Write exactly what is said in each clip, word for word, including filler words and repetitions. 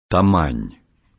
Тамань.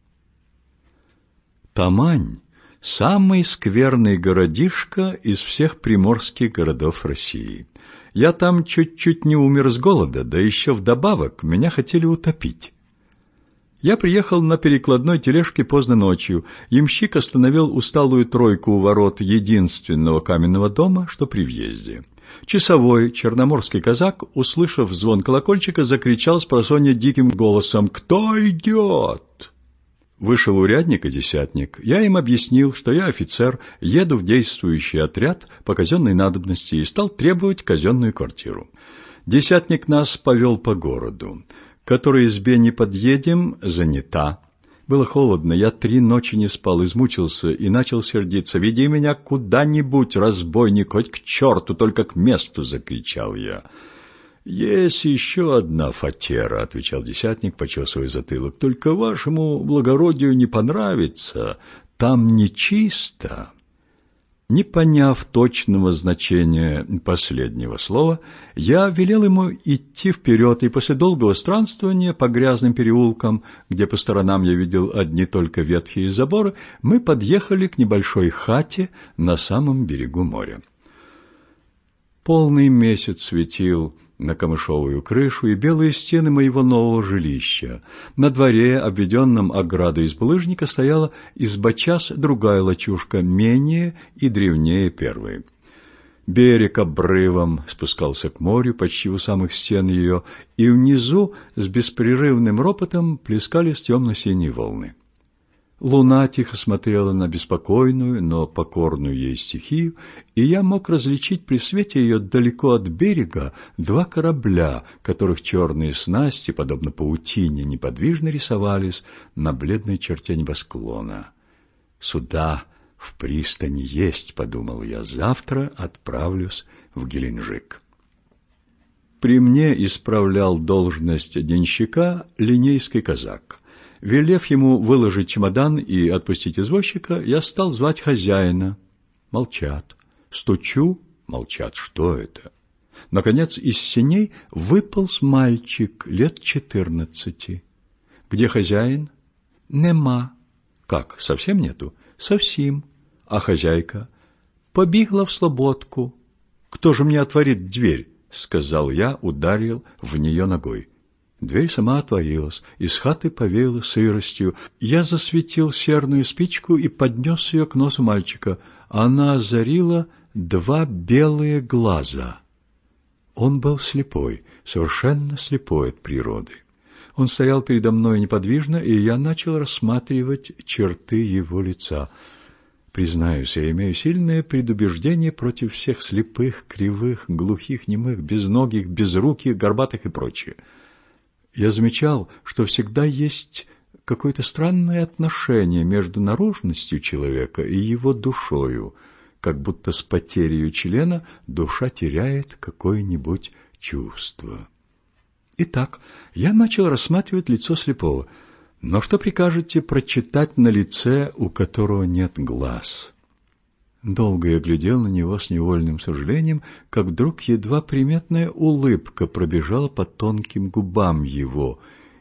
Тамань – самый скверный городишко из всех приморских городов России. Я там чуть-чуть не умер с голода, да еще вдобавок меня хотели утопить. Я приехал на перекладной тележке поздно ночью. Ямщик остановил усталую тройку у ворот единственного каменного дома, что при въезде. Часовой, черноморский казак, услышав звон колокольчика, закричал спросонья диким голосом: «Кто идет?» Вышел урядник и десятник. Я им объяснил, что я офицер, еду в действующий отряд по казенной надобности и стал требовать казенную квартиру. Десятник нас повел по городу. К которой избе не подъедем, занята. Было холодно, я три ночи не спал, измучился и начал сердиться. «Веди меня куда-нибудь, разбойник, хоть к черту, только к месту!» — закричал я. «Есть еще одна фатера», — отвечал десятник, почесывая затылок. «Только вашему благородию не понравится, там нечисто». Не поняв точного значения последнего слова, я велел ему идти вперед, и после долгого странствования по грязным переулкам, где по сторонам я видел одни только ветхие заборы, мы подъехали к небольшой хате на самом берегу моря. Полный месяц светил на камышовую крышу и белые стены моего нового жилища. На дворе, обведенном оградой из булыжника, стояла изба-час другая лачушка, менее и древнее первой. Берег обрывом спускался к морю почти у самых стен ее, и внизу с беспрерывным ропотом плескались темно-синие волны. Луна тихо смотрела на беспокойную, но покорную ей стихию, и я мог различить при свете ее далеко от берега два корабля, которых черные снасти, подобно паутине, неподвижно рисовались на бледной черте небосклона. «Суда в пристани есть», — подумал я, — «завтра отправлюсь в Геленджик». При мне исправлял должность денщика линейский казак. Велев ему выложить чемодан и отпустить извозчика, я стал звать хозяина. Молчат. Стучу. Молчат. Что это? Наконец из сеней выполз мальчик лет четырнадцати. Где хозяин? Нема. Как, совсем нету? Совсем. А хозяйка? Побегла в слободку. Кто же мне отворит дверь? Сказал я, ударил в нее ногой. Дверь сама отворилась, из хаты повеяло сыростью. Я засветил серную спичку и поднес ее к носу мальчика. Она озарила два белые глаза. Он был слепой, совершенно слепой от природы. Он стоял передо мной неподвижно, и я начал рассматривать черты его лица. Признаюсь, я имею сильное предубеждение против всех слепых, кривых, глухих, немых, безногих, безруких, горбатых и прочее. Я замечал, что всегда есть какое-то странное отношение между наружностью человека и его душою, как будто с потерей члена душа теряет какое-нибудь чувство. Итак, я начал рассматривать лицо слепого. Но что прикажете прочитать на лице, у которого нет глаз? Долго я глядел на него с невольным сожалением, как вдруг едва приметная улыбка пробежала по тонким губам его,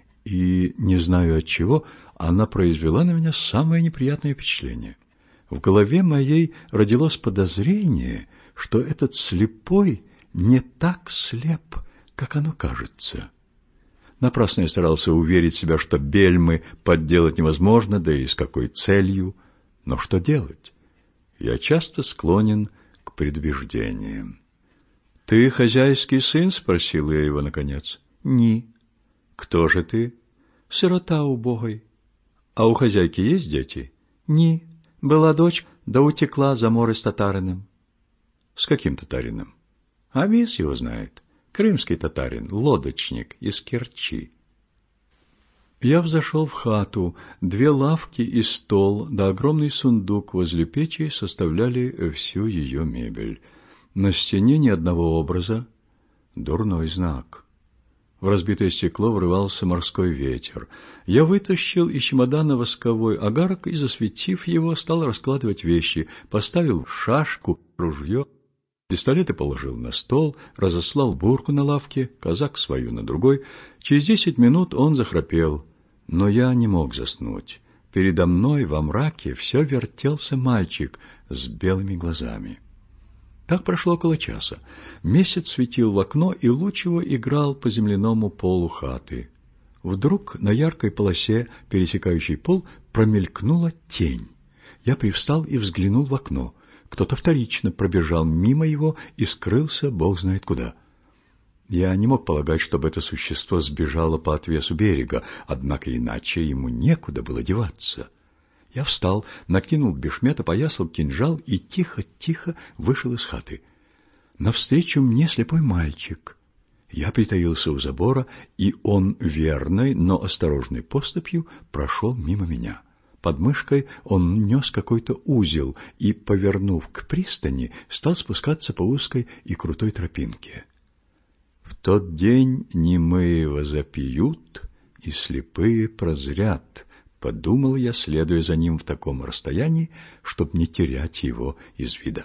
и, не знаю отчего, она произвела на меня самое неприятное впечатление. В голове моей родилось подозрение, что этот слепой не так слеп, как оно кажется. Напрасно я старался уверить себя, что бельмы подделать невозможно, да и с какой целью. Но что делать? Я часто склонен к предубеждениям. — Ты хозяйский сын? — спросил я его наконец. — Ни. — Кто же ты? — Сирота убогой. — А у хозяйки есть дети? — Ни. Была дочь, да утекла за море с татарином. — С каким татарином? — А весь его знает. Крымский татарин, лодочник из Керчи. Я взошел в хату. Две лавки и стол, да огромный сундук возле печи составляли всю ее мебель. На стене ни одного образа. Дурной знак. В разбитое стекло врывался морской ветер. Я вытащил из чемодана восковой огарок и, засветив его, стал раскладывать вещи. Поставил шашку, ружье. Пистолеты положил на стол, разослал бурку на лавке, казак свою на другой. Через десять минут он захрапел. Но я не мог заснуть. Передо мной во мраке все вертелся мальчик с белыми глазами. Так прошло около часа. Месяц светил в окно, и луч его играл по земляному полу хаты. Вдруг на яркой полосе, пересекающей пол, промелькнула тень. Я привстал и взглянул в окно. Кто-то вторично пробежал мимо его и скрылся бог знает куда. Я не мог полагать, чтобы это существо сбежало по отвесу берега, однако иначе ему некуда было деваться. Я встал, накинул бешмет, опоясал кинжал и тихо-тихо вышел из хаты. Навстречу мне слепой мальчик. Я притаился у забора, и он верной, но осторожной поступью прошел мимо меня. Под мышкой он нес какой-то узел и, повернув к пристани, стал спускаться по узкой и крутой тропинке. В тот день немые возопьют, и слепые прозрят, — подумал я, следуя за ним в таком расстоянии, чтобы не терять его из вида.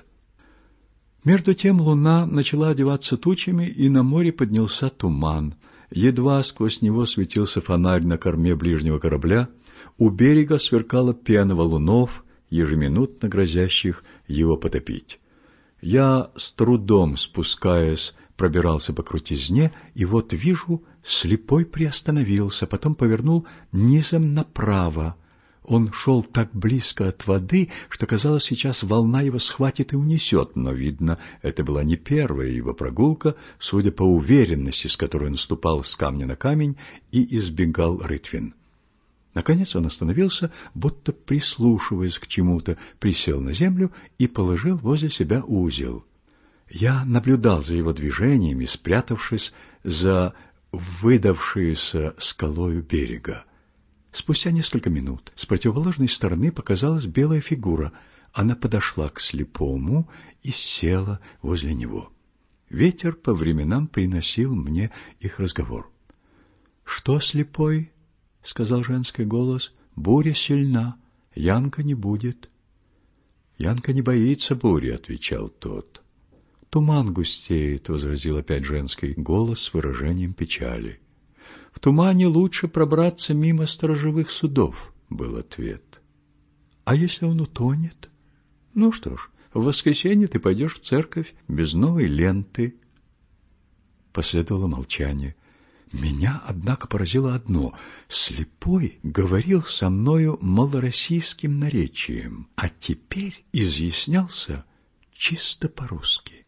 Между тем луна начала одеваться тучами, и на море поднялся туман. Едва сквозь него светился фонарь на корме ближнего корабля, у берега сверкала пена валунов, ежеминутно грозящих его потопить. Я, с трудом спускаясь, пробирался по крутизне, и вот вижу, слепой приостановился, потом повернул низом направо. Он шел так близко от воды, что, казалось, сейчас волна его схватит и унесет, но, видно, это была не первая его прогулка, судя по уверенности, с которой он ступал с камня на камень и избегал рытвин. Наконец он остановился, будто прислушиваясь к чему-то, присел на землю и положил возле себя узел. Я наблюдал за его движениями, спрятавшись за выдавшуюся скалою берега. Спустя несколько минут с противоположной стороны показалась белая фигура. Она подошла к слепому и села возле него. Ветер по временам приносил мне их разговор. — Что, слепой? — сказал женский голос. — Буря сильна, Янка не будет. — Янка не боится бури, — отвечал тот. — Туман густеет, — возразил опять женский голос с выражением печали. — В тумане лучше пробраться мимо сторожевых судов, — был ответ. — А если он утонет? Ну что ж, в воскресенье ты пойдешь в церковь без новой ленты. Последовало молчание. Меня, однако, поразило одно. Слепой говорил со мною малороссийским наречием, а теперь изъяснялся чисто по-русски.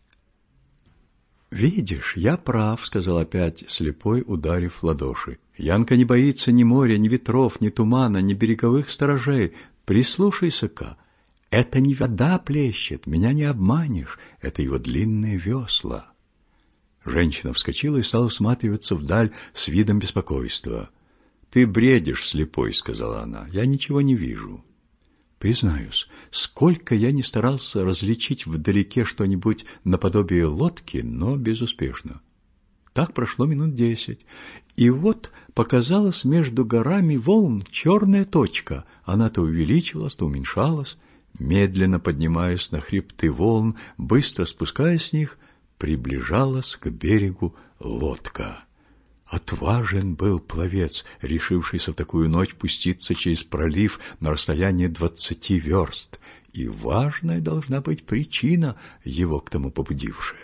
«Видишь, я прав», — сказал опять слепой, ударив в ладоши. «Янка не боится ни моря, ни ветров, ни тумана, ни береговых сторожей. Прислушайся-ка, это не вода плещет, меня не обманешь, это его длинные весла». Женщина вскочила и стала всматриваться вдаль с видом беспокойства. «Ты бредишь, слепой», — сказала она, — «я ничего не вижу». Признаюсь, сколько я ни старался различить вдалеке что-нибудь наподобие лодки, но безуспешно. Так прошло минут десять, и вот показалась между горами волн черная точка. Она то увеличивалась, то уменьшалась, медленно поднимаясь на хребты волн, быстро спускаясь с них, приближалась к берегу лодка. Отважен был пловец, решившийся в такую ночь пуститься через пролив на расстояние двадцати верст, и важная должна быть причина, его к тому побудившая.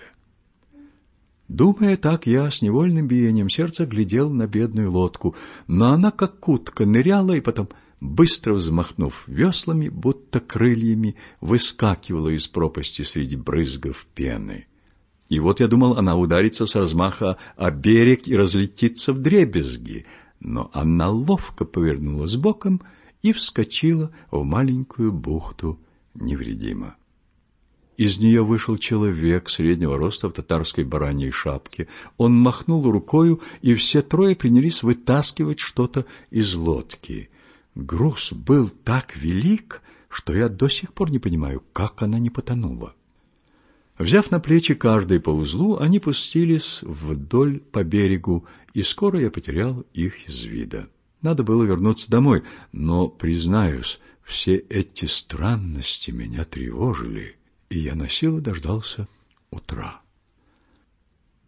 Думая так, я с невольным биением сердца глядел на бедную лодку, но она, как утка, ныряла и потом, быстро взмахнув веслами, будто крыльями, выскакивала из пропасти среди брызгов пены. И вот я думал, она ударится с размаха о берег и разлетится вдребезги, но она ловко повернулась боком и вскочила в маленькую бухту невредимо. Из нее вышел человек среднего роста в татарской бараньей шапке. Он махнул рукою, и все трое принялись вытаскивать что-то из лодки. Груз был так велик, что я до сих пор не понимаю, как она не потонула. Взяв на плечи каждый по узлу, они пустились вдоль по берегу, и скоро я потерял их из вида. Надо было вернуться домой, но, признаюсь, все эти странности меня тревожили, и я насилу дождался утра.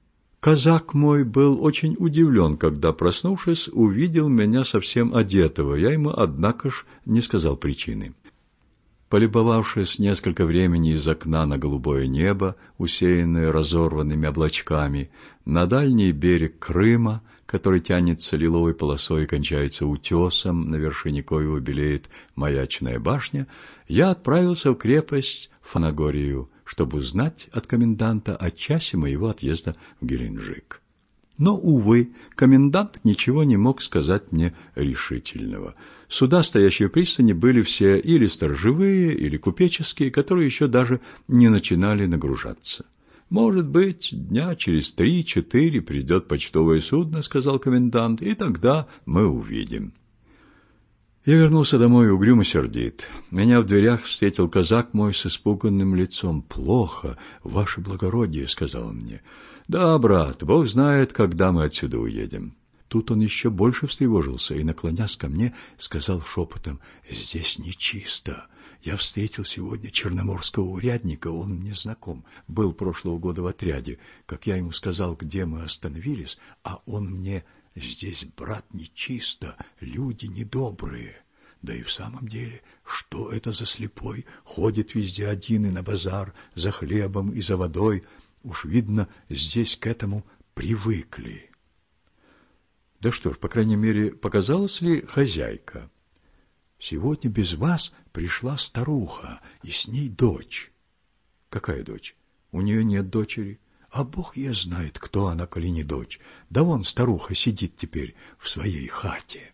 Казак мой был очень удивлен, когда, проснувшись, увидел меня совсем одетого. Я ему, однако ж, не сказал причины. Полюбовавшись несколько времени из окна на голубое небо, усеянное разорванными облачками, на дальний берег Крыма, который тянется лиловой полосой и кончается утесом, на вершине коего белеет маячная башня, я отправился в крепость Фанагорию, чтобы узнать от коменданта о часе моего отъезда в Геленджик. Но, увы, комендант ничего не мог сказать мне решительного. Суда, стоящие в пристани, были все или сторожевые, или купеческие, которые еще даже не начинали нагружаться. «Может быть, дня через три-четыре придет почтовое судно», — сказал комендант, — «и тогда мы увидим». Я вернулся домой угрюм и сердит. Меня в дверях встретил казак мой с испуганным лицом. «Плохо, ваше благородие», — сказал он мне. «Да, брат, Бог знает, когда мы отсюда уедем». Тут он еще больше встревожился и, наклонясь ко мне, сказал шепотом: «Здесь нечисто. Я встретил сегодня черноморского урядника, он мне знаком, был прошлого года в отряде. Как я ему сказал, где мы остановились, а он мне: здесь, брат, нечисто, люди недобрые». Да и в самом деле, что это за слепой? Ходит везде один и на базар, за хлебом и за водой. Уж видно, здесь к этому привыкли. Да что ж, по крайней мере, показалась ли хозяйка? Сегодня без вас пришла старуха, и с ней дочь. Какая дочь? У нее нет дочери. А Бог ее знает, кто она, коли не дочь. Да вон старуха сидит теперь в своей хате.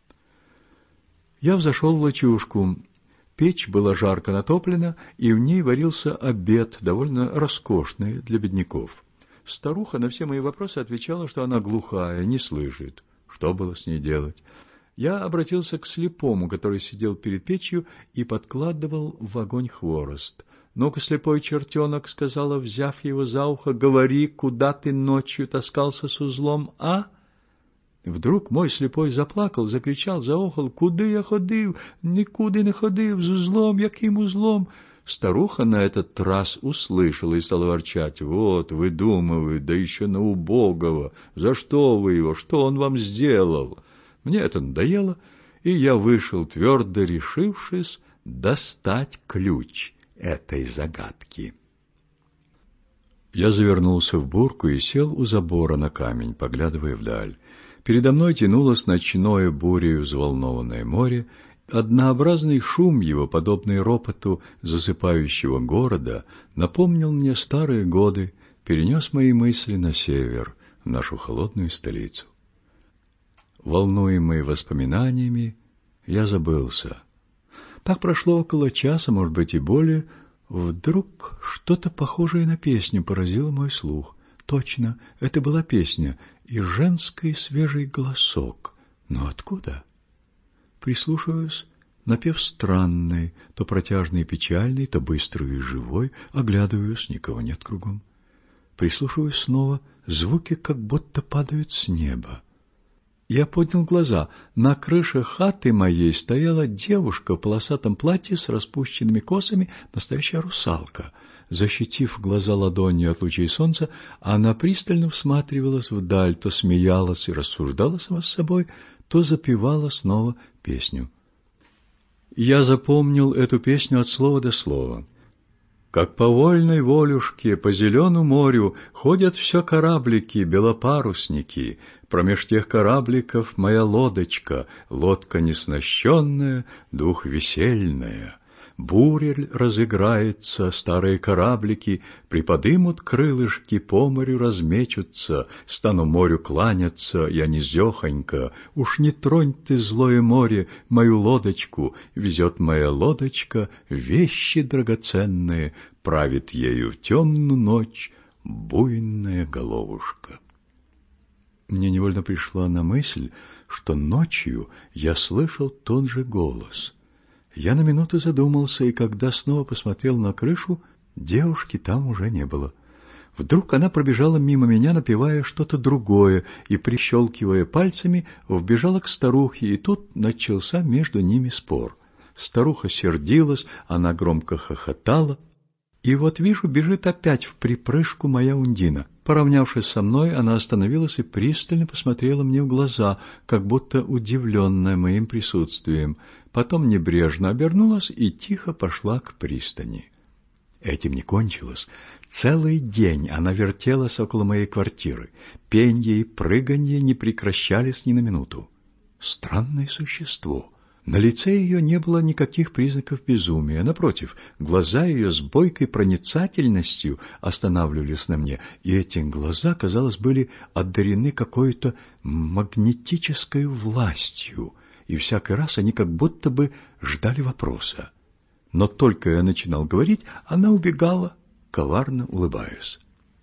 Я взошел в лачушку. Печь была жарко натоплена, и в ней варился обед, довольно роскошный для бедняков. Старуха на все мои вопросы отвечала, что она глухая, не слышит. Что было с ней делать? Я обратился к слепому, который сидел перед печью и подкладывал в огонь хворост. «Ну-ка, слепой чертенок», — сказала, взяв его за ухо, — «говори, куда ты ночью таскался с узлом, а?» Вдруг мой слепой заплакал, закричал, заохал: «Куди я ходив? Нікуди не ходив, з узлом, яким узлом?» Старуха на этот раз услышала и стала ворчать: «Вот, выдумывает, да еще на убогого. За что вы его? Что он вам сделал?» Мне это надоело, и я вышел, твердо решившись достать ключ этой загадки. Я завернулся в бурку и сел у забора на камень, поглядывая вдаль. Передо мной тянулось ночное бурею взволнованное море. Однообразный шум его, подобный ропоту засыпающего города, напомнил мне старые годы, перенес мои мысли на север, в нашу холодную столицу. Волнуемый воспоминаниями, я забылся. Так прошло около часа, может быть, и более. Вдруг что-то похожее на песню поразило мой слух. Точно, это была песня и женский свежий голосок. Но откуда? Прислушиваюсь, напев странный, то протяжный и печальный, то быстрый и живой. Оглядываюсь, никого нет кругом. Прислушиваюсь снова, звуки как будто падают с неба. Я поднял глаза. На крыше хаты моей стояла девушка в полосатом платье с распущенными косами, настоящая русалка. Защитив глаза ладонью от лучей солнца, она пристально всматривалась вдаль, то смеялась и рассуждала сама с собой, то запевала снова песню. Я запомнил эту песню от слова до слова. Как по вольной волюшке по зеленому морю ходят все кораблики, белопарусники. Промеж тех корабликов моя лодочка, лодка неснащенная, двухвесельная. Буря разыграется, старые кораблики приподымут крылышки, по морю размечутся, стану морю кланяться, я низехонько. Уж не тронь ты, злое море, мою лодочку, везет моя лодочка вещи драгоценные, правит ею в темную ночь буйная головушка. Мне невольно пришла на мысль, что ночью я слышал тот же голос. Я на минуту задумался, и когда снова посмотрел на крышу, девушки там уже не было. Вдруг она пробежала мимо меня, напевая что-то другое, и, прищелкивая пальцами, вбежала к старухе, и тут начался между ними спор. Старуха сердилась, она громко хохотала. И вот вижу, бежит опять в припрыжку моя Ундина. Поравнявшись со мной, она остановилась и пристально посмотрела мне в глаза, как будто удивленная моим присутствием. Потом небрежно обернулась и тихо пошла к пристани. Этим не кончилось. Целый день она вертелась около моей квартиры. Пенье и прыганье не прекращались ни на минуту. Странное существо. На лице ее не было никаких признаков безумия. Напротив, глаза ее с бойкой проницательностью останавливались на мне, и эти глаза, казалось, были одарены какой-то магнетической властью, и всякий раз они как будто бы ждали вопроса. Но только я начинал говорить, она убегала, коварно улыбаясь.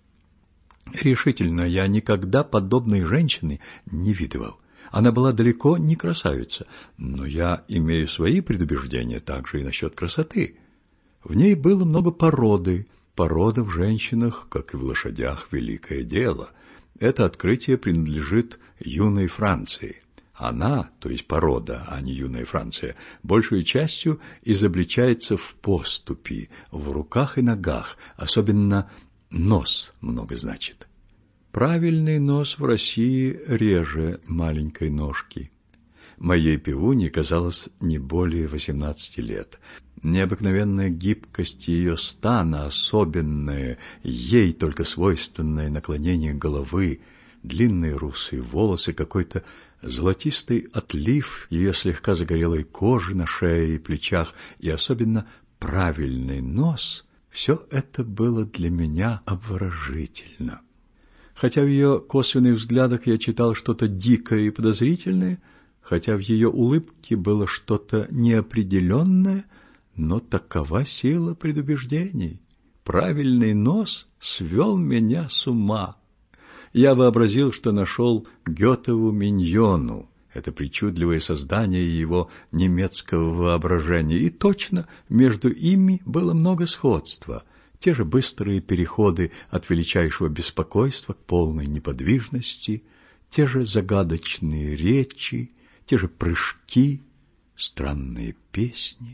Решительно, я никогда подобной женщины не видывал. Она была далеко не красавица, но я имею свои предубеждения также и насчет красоты. В ней было много породы. Порода в женщинах, как и в лошадях, великое дело. Это открытие принадлежит юной Франции. Она, то есть порода, а не юная Франция, большей частью изобличается в поступи, в руках и ногах, особенно нос много значит. Правильный нос в России реже маленькой ножки. Моей пивуне казалось не более восемнадцати лет. Необыкновенная гибкость ее стана, особенное, ей только свойственное наклонение головы, длинные русые волосы, какой-то золотистый отлив ее слегка загорелой кожи на шее и плечах, и особенно правильный нос — все это было для меня обворожительно. Хотя в ее косвенных взглядах я читал что-то дикое и подозрительное, хотя в ее улыбке было что-то неопределенное, но такова сила предубеждений. Правильный нос свел меня с ума. Я вообразил, что нашел Гетову миньону, это причудливое создание его немецкого воображения, и точно между ими было много сходства. Те же быстрые переходы от величайшего беспокойства к полной неподвижности, те же загадочные речи, те же прыжки, странные песни.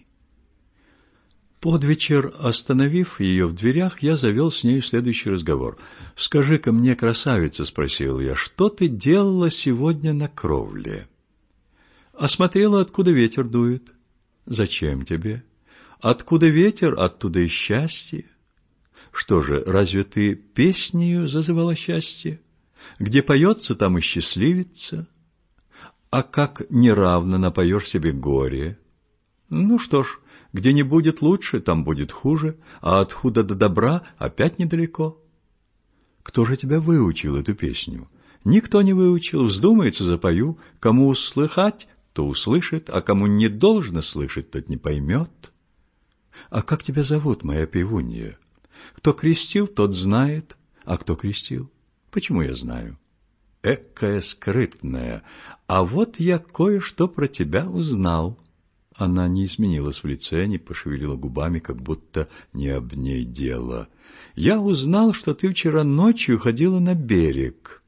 Под вечер, остановив ее в дверях, я завел с нею следующий разговор. «Скажи-ка мне, красавица, — спросил я, — что ты делала сегодня на кровле?» «Осмотрела, откуда ветер дует». «Зачем тебе?» «Откуда ветер, оттуда и счастье». «Что же, разве ты песнею зазывала счастье? Где поется, там и счастливится. А как неравно напоешь себе горе? Ну что ж, где не будет лучше, там будет хуже, а от худа до добра опять недалеко». «Кто же тебя выучил эту песню?» «Никто не выучил, вздумается, запою. Кому услыхать, то услышит, а кому не должно слышать, тот не поймет». «А как тебя зовут, моя пивунья?» «Кто крестил, тот знает». «А кто крестил?» «Почему я знаю?» «Экая скрытная. А вот я кое-что про тебя узнал». Она не изменилась в лице, не пошевелила губами, как будто не об ней дело. «Я узнал, что ты вчера ночью ходила на берег».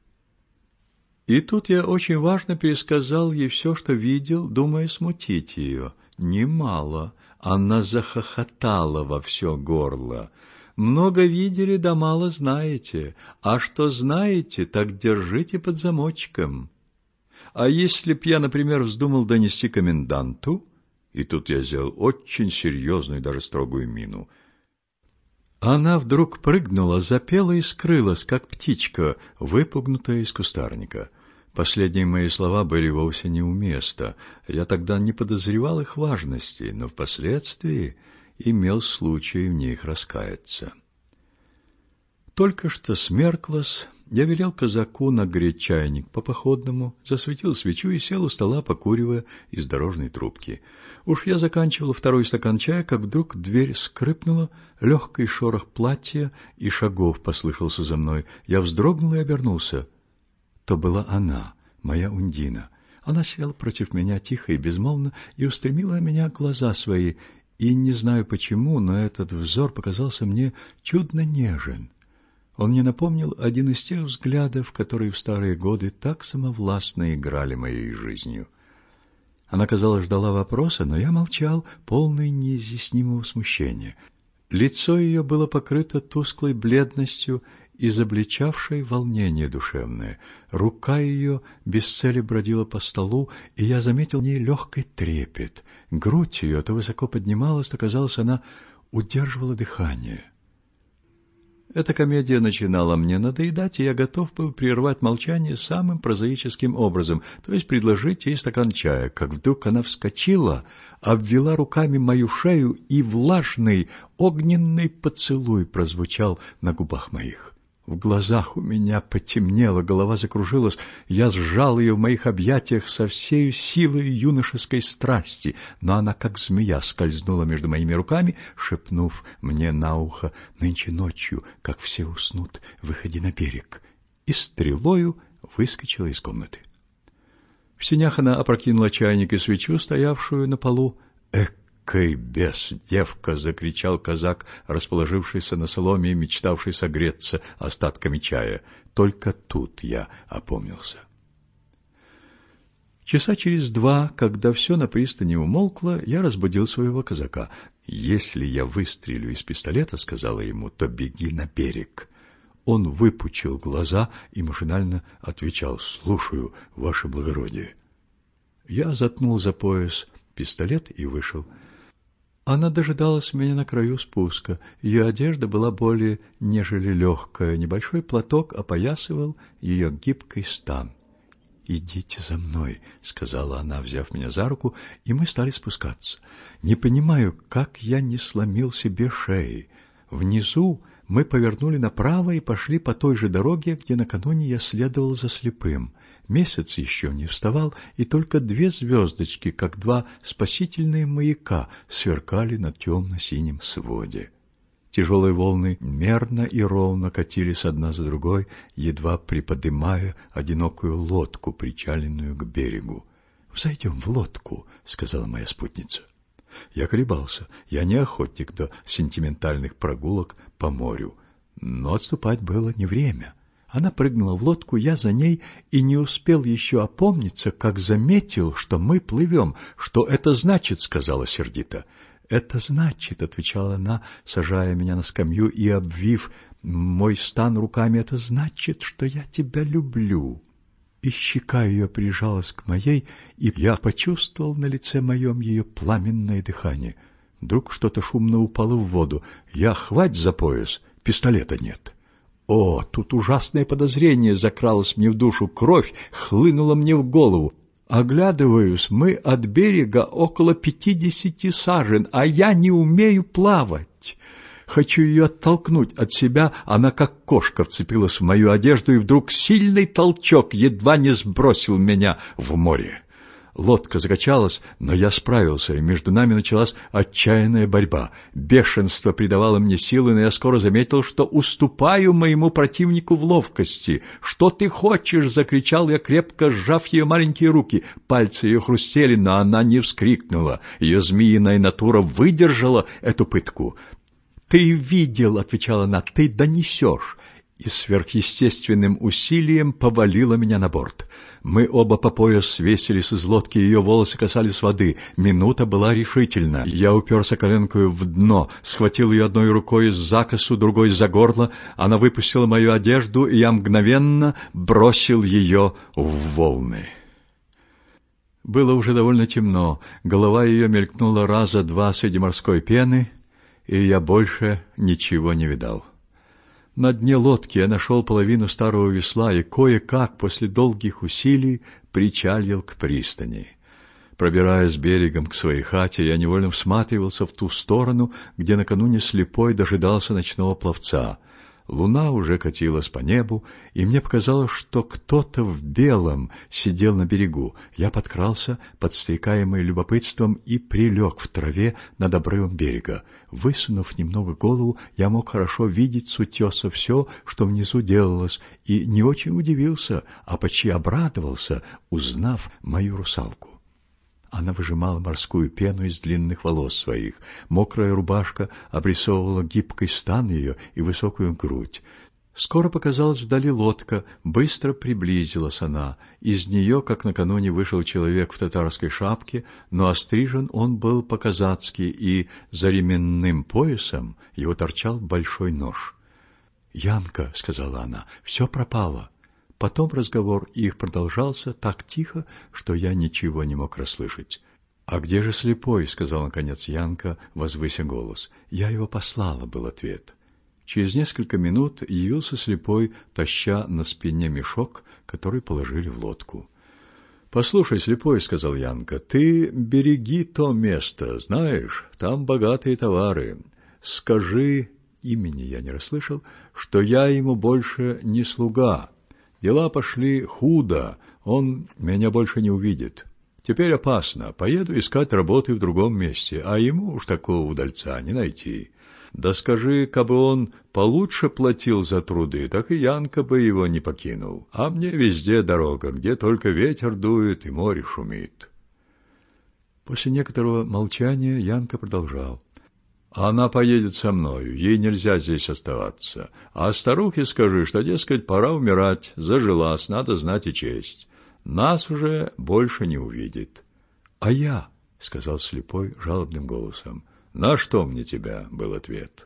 И тут я очень важно пересказал ей все, что видел, думая смутить ее. Немало. Она захохотала во все горло. «Много видели, да мало знаете. А что знаете, так держите под замочком. А если б я, например, вздумал донести коменданту?» И тут я сделал очень серьезную, даже строгую мину. Она вдруг прыгнула, запела и скрылась, как птичка, выпугнутая из кустарника. Последние мои слова были вовсе не у места. Я тогда не подозревал их важности, но впоследствии имел случай в них раскаяться. Только что смерклось, я велел казаку нагреть чайник по-походному, засветил свечу и сел у стола, покуривая из дорожной трубки. Уж я заканчивал второй стакан чая, как вдруг дверь скрипнула, легкий шорох платья и шагов послышался за мной. Я вздрогнул и обернулся. То была она, моя Ундина. Она села против меня тихо и безмолвно и устремила на меня глаза свои, и не знаю почему, но этот взор показался мне чудно нежен. Он мне напомнил один из тех взглядов, которые в старые годы так самовластно играли моей жизнью. Она, казалось, ждала вопроса, но я молчал, полный неизъяснимого смущения. Лицо ее было покрыто тусклой бледностью, изобличавшей волнение душевное. Рука ее без цели бродила по столу, и я заметил в ней легкий трепет. Грудь ее то высоко поднималась, то, казалось, она удерживала дыхание. Эта комедия начинала мне надоедать, и я готов был прервать молчание самым прозаическим образом, то есть предложить ей стакан чая, как вдруг она вскочила, обвела руками мою шею, и влажный огненный поцелуй прозвучал на губах моих. В глазах у меня потемнело, голова закружилась, я сжал ее в моих объятиях со всею силой юношеской страсти, но она, как змея, скользнула между моими руками, шепнув мне на ухо: «Нынче ночью, как все уснут, выходи на берег», и стрелою выскочила из комнаты. В сенях она опрокинула чайник и свечу, стоявшую на полу. «Эк, «Экой бес, девка!» — закричал казак, расположившийся на соломе и мечтавший согреться остатками чая. Только тут я опомнился. Часа через два, когда все на пристани умолкло, я разбудил своего казака. «Если я выстрелю из пистолета, — сказала ему, — то беги на берег». Он выпучил глаза и машинально отвечал: «Слушаю, ваше благородие». Я заткнул за пояс пистолет и вышел. Она дожидалась меня на краю спуска. Ее одежда была более нежели легкая. Небольшой платок опоясывал ее гибкий стан. «Идите за мной», — сказала она, взяв меня за руку, и мы стали спускаться. Не понимаю, как я не сломил себе шеи. Внизу мы повернули направо и пошли по той же дороге, где накануне я следовал за слепым. Месяц еще не вставал, и только две звездочки, как два спасительные маяка, сверкали на темно-синем своде. Тяжелые волны мерно и ровно катились одна за другой, едва приподымая одинокую лодку, причаленную к берегу. «Взойдем в лодку», — сказала моя спутница. Я колебался. Я не охотник до сентиментальных прогулок по морю. Но отступать было не время. Она прыгнула в лодку, я за ней, и не успел еще опомниться, как заметил, что мы плывем. «Что это значит?» — сказала сердито. «Это значит», — отвечала она, сажая меня на скамью и обвив мой стан руками, — «это значит, что я тебя люблю». И щека ее прижалась к моей, и я почувствовал на лице моем ее пламенное дыхание. Вдруг что-то шумно упало в воду. Я хвать за пояс, пистолета нет. О, тут ужасное подозрение закралось мне в душу, кровь хлынула мне в голову. Оглядываюсь, мы от берега около пятидесяти сажен, а я не умею плавать. Хочу ее оттолкнуть от себя, она как кошка вцепилась в мою одежду, и вдруг сильный толчок едва не сбросил меня в море. Лодка закачалась, но я справился, и между нами началась отчаянная борьба. Бешенство придавало мне силы, но я скоро заметил, что уступаю моему противнику в ловкости. «Что ты хочешь?» — закричал я, крепко сжав ее маленькие руки. Пальцы ее хрустели, но она не вскрикнула. Ее змеиная натура выдержала эту пытку. «Ты видел», — отвечала она, — «ты донесешь». И сверхъестественным усилием повалила меня на борт. Мы оба по пояс свесились из лодки, ее волосы касались воды. Минута была решительна. Я уперся коленкою в дно, схватил ее одной рукой за косу, другой за горло. Она выпустила мою одежду, и я мгновенно бросил ее в волны. Было уже довольно темно. Голова ее мелькнула раза два среди морской пены, и я больше ничего не видал. На дне лодки я нашел половину старого весла и кое-как после долгих усилий причалил к пристани. Пробираясь берегом к своей хате, я невольно всматривался в ту сторону, где накануне слепой дожидался ночного пловца. Луна уже катилась по небу, и мне показалось, что кто-то в белом сидел на берегу. Я подкрался, подстрекаемый любопытством, и прилег в траве над обрывом берега. Высунув немного голову, я мог хорошо видеть с утеса все, что внизу делалось, и не очень удивился, а почти обрадовался, узнав мою русалку. Она выжимала морскую пену из длинных волос своих. Мокрая рубашка обрисовывала гибкий стан ее и высокую грудь. Скоро показалась вдали лодка, быстро приблизилась она. Из нее, как накануне, вышел человек в татарской шапке, но острижен он был по-казацки, и за ременным поясом его торчал большой нож. «Янка», — сказала она, — «все пропало». Потом разговор их продолжался так тихо, что я ничего не мог расслышать. «А где же слепой?» — сказал наконец Янка, возвыся голос. «Я его послала», — был ответ. Через несколько минут явился слепой, таща на спине мешок, который положили в лодку. «Послушай, слепой», — сказал Янка, — «ты береги то место, знаешь, там богатые товары. Скажи, имени я не расслышал, что я ему больше не слуга. Дела пошли худо, он меня больше не увидит. Теперь опасно, поеду искать работы в другом месте, а ему уж такого удальца не найти. Да скажи, кабы он получше платил за труды, так и Янка бы его не покинул. А мне везде дорога, где только ветер дует и море шумит». После некоторого молчания Янка продолжал. «Она поедет со мною, ей нельзя здесь оставаться. А старухе скажи, что, дескать, пора умирать, зажилась, надо знать и честь. Нас уже больше не увидит». «А я?» — сказал слепой жалобным голосом. «На что мне тебя?» — был ответ.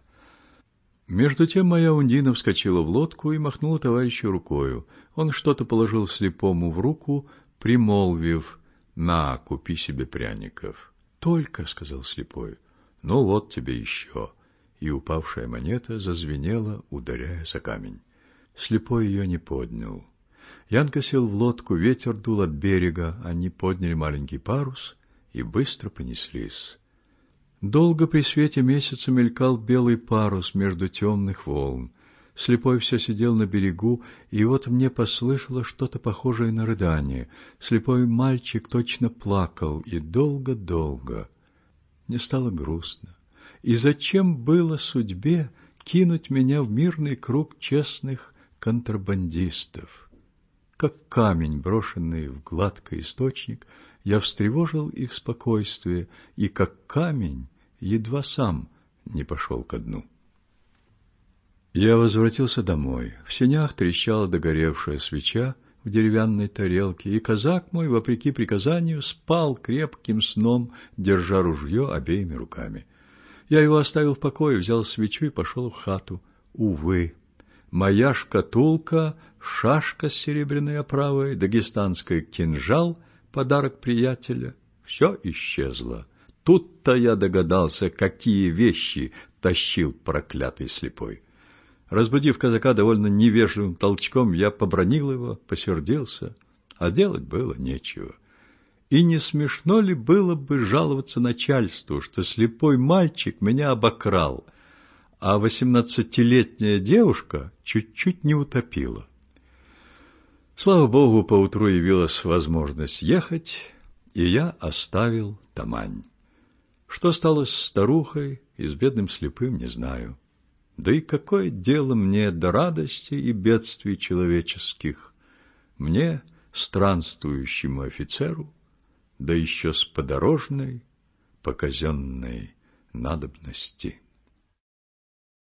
Между тем моя Ундина вскочила в лодку и махнула товарищу рукою. Он что-то положил слепому в руку, примолвив: «На, купи себе пряников». «Только», — сказал слепой. «Ну вот тебе еще». И упавшая монета зазвенела, ударяясь о камень. Слепой ее не поднял. Янка сел в лодку, ветер дул от берега, они подняли маленький парус и быстро понеслись. Долго при свете месяца мелькал белый парус между темных волн. Слепой все сидел на берегу, и вот мне послышалось что-то похожее на рыдание. Слепой мальчик точно плакал, и долго-долго. Мне стало грустно. И зачем было судьбе кинуть меня в мирный круг честных контрабандистов? Как камень, брошенный в гладкий источник, я встревожил их спокойствие, и как камень едва сам не пошел ко дну. Я возвратился домой. В сенях трещала догоревшая свеча в деревянной тарелке, и казак мой, вопреки приказанию, спал крепким сном, держа ружье обеими руками. Я его оставил в покое, взял свечу и пошел в хату. Увы, моя шкатулка, шашка с серебряной оправой, дагестанский кинжал, подарок приятеля, все исчезло. Тут-то я догадался, какие вещи тащил проклятый слепой. Разбудив казака довольно невежливым толчком, я побранил его, посердился, а делать было нечего. И не смешно ли было бы жаловаться начальству, что слепой мальчик меня обокрал, а восемнадцатилетняя девушка чуть-чуть не утопила? Слава Богу, поутру явилась возможность ехать, и я оставил Тамань. Что стало с старухой и с бедным слепым, не знаю. Да и какое дело мне до радости и бедствий человеческих? Мне, странствующему офицеру, да еще с подорожной, по казенной надобности.